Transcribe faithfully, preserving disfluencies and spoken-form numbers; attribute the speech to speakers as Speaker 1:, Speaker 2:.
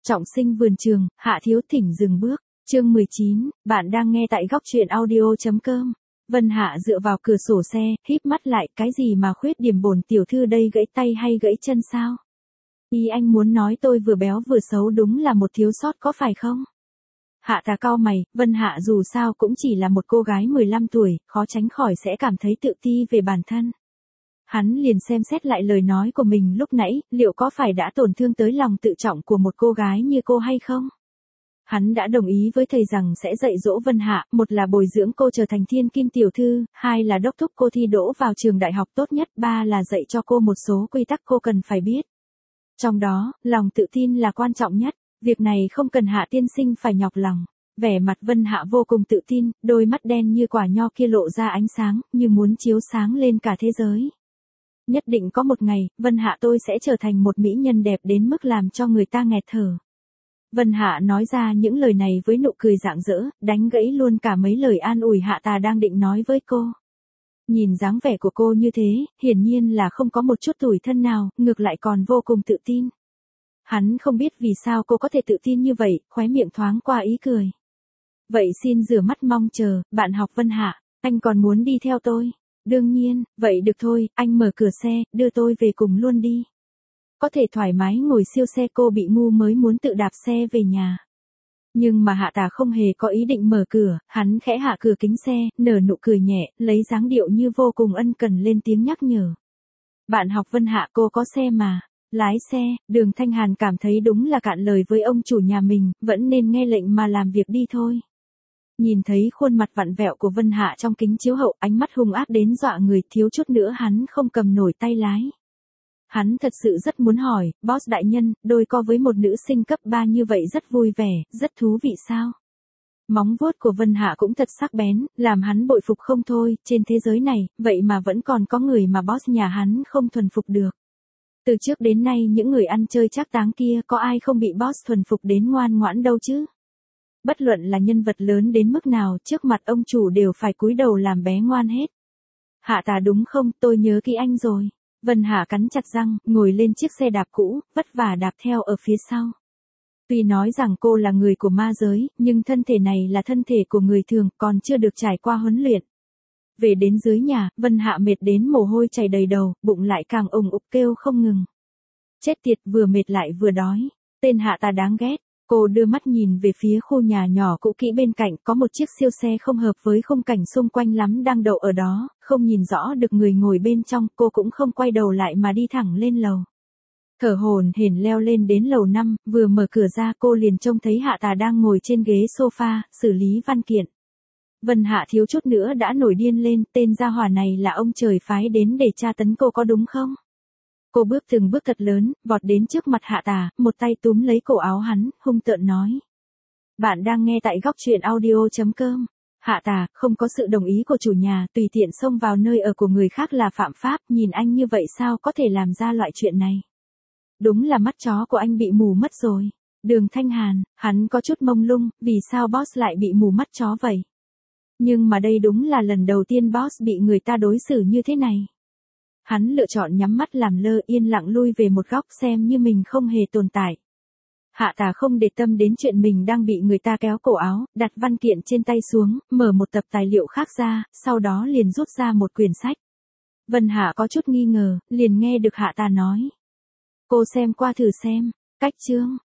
Speaker 1: Trọng sinh vườn trường, Hạ Thiếu thỉnh dừng bước. Chương mười chín, bạn đang nghe tại góc truyện audio chấm com. Vân Hạ dựa vào cửa sổ xe, híp mắt lại, cái gì mà khuyết điểm bổn tiểu thư đây, gãy tay hay gãy chân sao? Ý anh muốn nói tôi vừa béo vừa xấu đúng là một thiếu sót có phải không? Hạ Tà cau mày, Vân Hạ dù sao cũng chỉ là một cô gái mười lăm tuổi, khó tránh khỏi sẽ cảm thấy tự ti về bản thân. Hắn liền xem xét lại lời nói của mình lúc nãy, liệu có phải đã tổn thương tới lòng tự trọng của một cô gái như cô hay không? Hắn đã đồng ý với thầy rằng sẽ dạy dỗ Vân Hạ, một là bồi dưỡng cô trở thành thiên kim tiểu thư, hai là đốc thúc cô thi đỗ vào trường đại học tốt nhất, ba là dạy cho cô một số quy tắc cô cần phải biết. Trong đó, lòng tự tin là quan trọng nhất, việc này không cần Hạ tiên sinh phải nhọc lòng. Vẻ mặt Vân Hạ vô cùng tự tin, đôi mắt đen như quả nho kia lộ ra ánh sáng, như muốn chiếu sáng lên cả thế giới. Nhất định có một ngày, Vân Hạ tôi sẽ trở thành một mỹ nhân đẹp đến mức làm cho người ta nghẹt thở. Vân Hạ nói ra những lời này với nụ cười rạng rỡ, đánh gãy luôn cả mấy lời an ủi Hạ Tà đang định nói với cô. Nhìn dáng vẻ của cô như thế, hiển nhiên là không có một chút tủi thân nào, ngược lại còn vô cùng tự tin. Hắn không biết vì sao cô có thể tự tin như vậy, khóe miệng thoáng qua ý cười. Vậy xin rửa mắt mong chờ, bạn học Vân Hạ, anh còn muốn đi theo tôi? Đương nhiên, vậy được thôi, anh mở cửa xe, đưa tôi về cùng luôn đi. Có thể thoải mái ngồi siêu xe, cô bị ngu mới muốn tự đạp xe về nhà. Nhưng mà Hạ Tà không hề có ý định mở cửa, hắn khẽ hạ cửa kính xe, nở nụ cười nhẹ, lấy dáng điệu như vô cùng ân cần lên tiếng nhắc nhở. Bạn học Vân Hạ, cô có xe mà. Lái xe, Đường Thanh Hàn cảm thấy đúng là cạn lời với ông chủ nhà mình, vẫn nên nghe lệnh mà làm việc đi thôi. Nhìn thấy khuôn mặt vặn vẹo của Vân Hạ trong kính chiếu hậu, ánh mắt hung ác đến dọa người, thiếu chút nữa hắn không cầm nổi tay lái. Hắn thật sự rất muốn hỏi, boss đại nhân, đôi co với một nữ sinh cấp ba như vậy rất vui vẻ, rất thú vị sao? Móng vuốt của Vân Hạ cũng thật sắc bén, làm hắn bội phục không thôi, trên thế giới này, vậy mà vẫn còn có người mà boss nhà hắn không thuần phục được. Từ trước đến nay những người ăn chơi trác táng kia có ai không bị boss thuần phục đến ngoan ngoãn đâu chứ? Bất luận là nhân vật lớn đến mức nào, trước mặt ông chủ đều phải cúi đầu làm bé ngoan hết. Hạ Tà đúng không, tôi nhớ kỹ anh rồi. Vân Hạ cắn chặt răng, ngồi lên chiếc xe đạp cũ, vất vả đạp theo ở phía sau. Tuy nói rằng cô là người của ma giới, nhưng thân thể này là thân thể của người thường, còn chưa được trải qua huấn luyện. Về đến dưới nhà, Vân Hạ mệt đến mồ hôi chảy đầy đầu, bụng lại càng ùng ục kêu không ngừng. Chết tiệt, vừa mệt lại vừa đói. Tên Hạ Tà đáng ghét. Cô đưa mắt nhìn về phía khu nhà nhỏ cũ kỹ bên cạnh, có một chiếc siêu xe không hợp với khung cảnh xung quanh lắm đang đậu ở đó, không nhìn rõ được người ngồi bên trong, cô cũng không quay đầu lại mà đi thẳng lên lầu. Thở hổn hển leo lên đến lầu năm, vừa mở cửa ra cô liền trông thấy Hạ Tà đang ngồi trên ghế sofa, xử lý văn kiện. Vân Hạ thiếu chút nữa đã nổi điên lên, tên gia hỏa này là ông trời phái đến để tra tấn cô có đúng không? Cô bước từng bước thật lớn, vọt đến trước mặt Hạ Tà, một tay túm lấy cổ áo hắn, hung tợn nói. Bạn đang nghe tại góc truyện audio chấm com. Hạ Tà, không có sự đồng ý của chủ nhà, tùy tiện xông vào nơi ở của người khác là phạm pháp, nhìn anh như vậy sao có thể làm ra loại chuyện này? Đúng là mắt chó của anh bị mù mất rồi. Đường Thanh Hàn, hắn có chút mông lung, vì sao boss lại bị mù mắt chó vậy? Nhưng mà đây đúng là lần đầu tiên boss bị người ta đối xử như thế này. Hắn lựa chọn nhắm mắt làm lơ, yên lặng lui về một góc xem như mình không hề tồn tại. Hạ Tà không để tâm đến chuyện mình đang bị người ta kéo cổ áo, đặt văn kiện trên tay xuống, mở một tập tài liệu khác ra, sau đó liền rút ra một quyển sách. Vân Hạ có chút nghi ngờ, liền nghe được Hạ Tà nói. Cô xem qua thử xem, cách chương,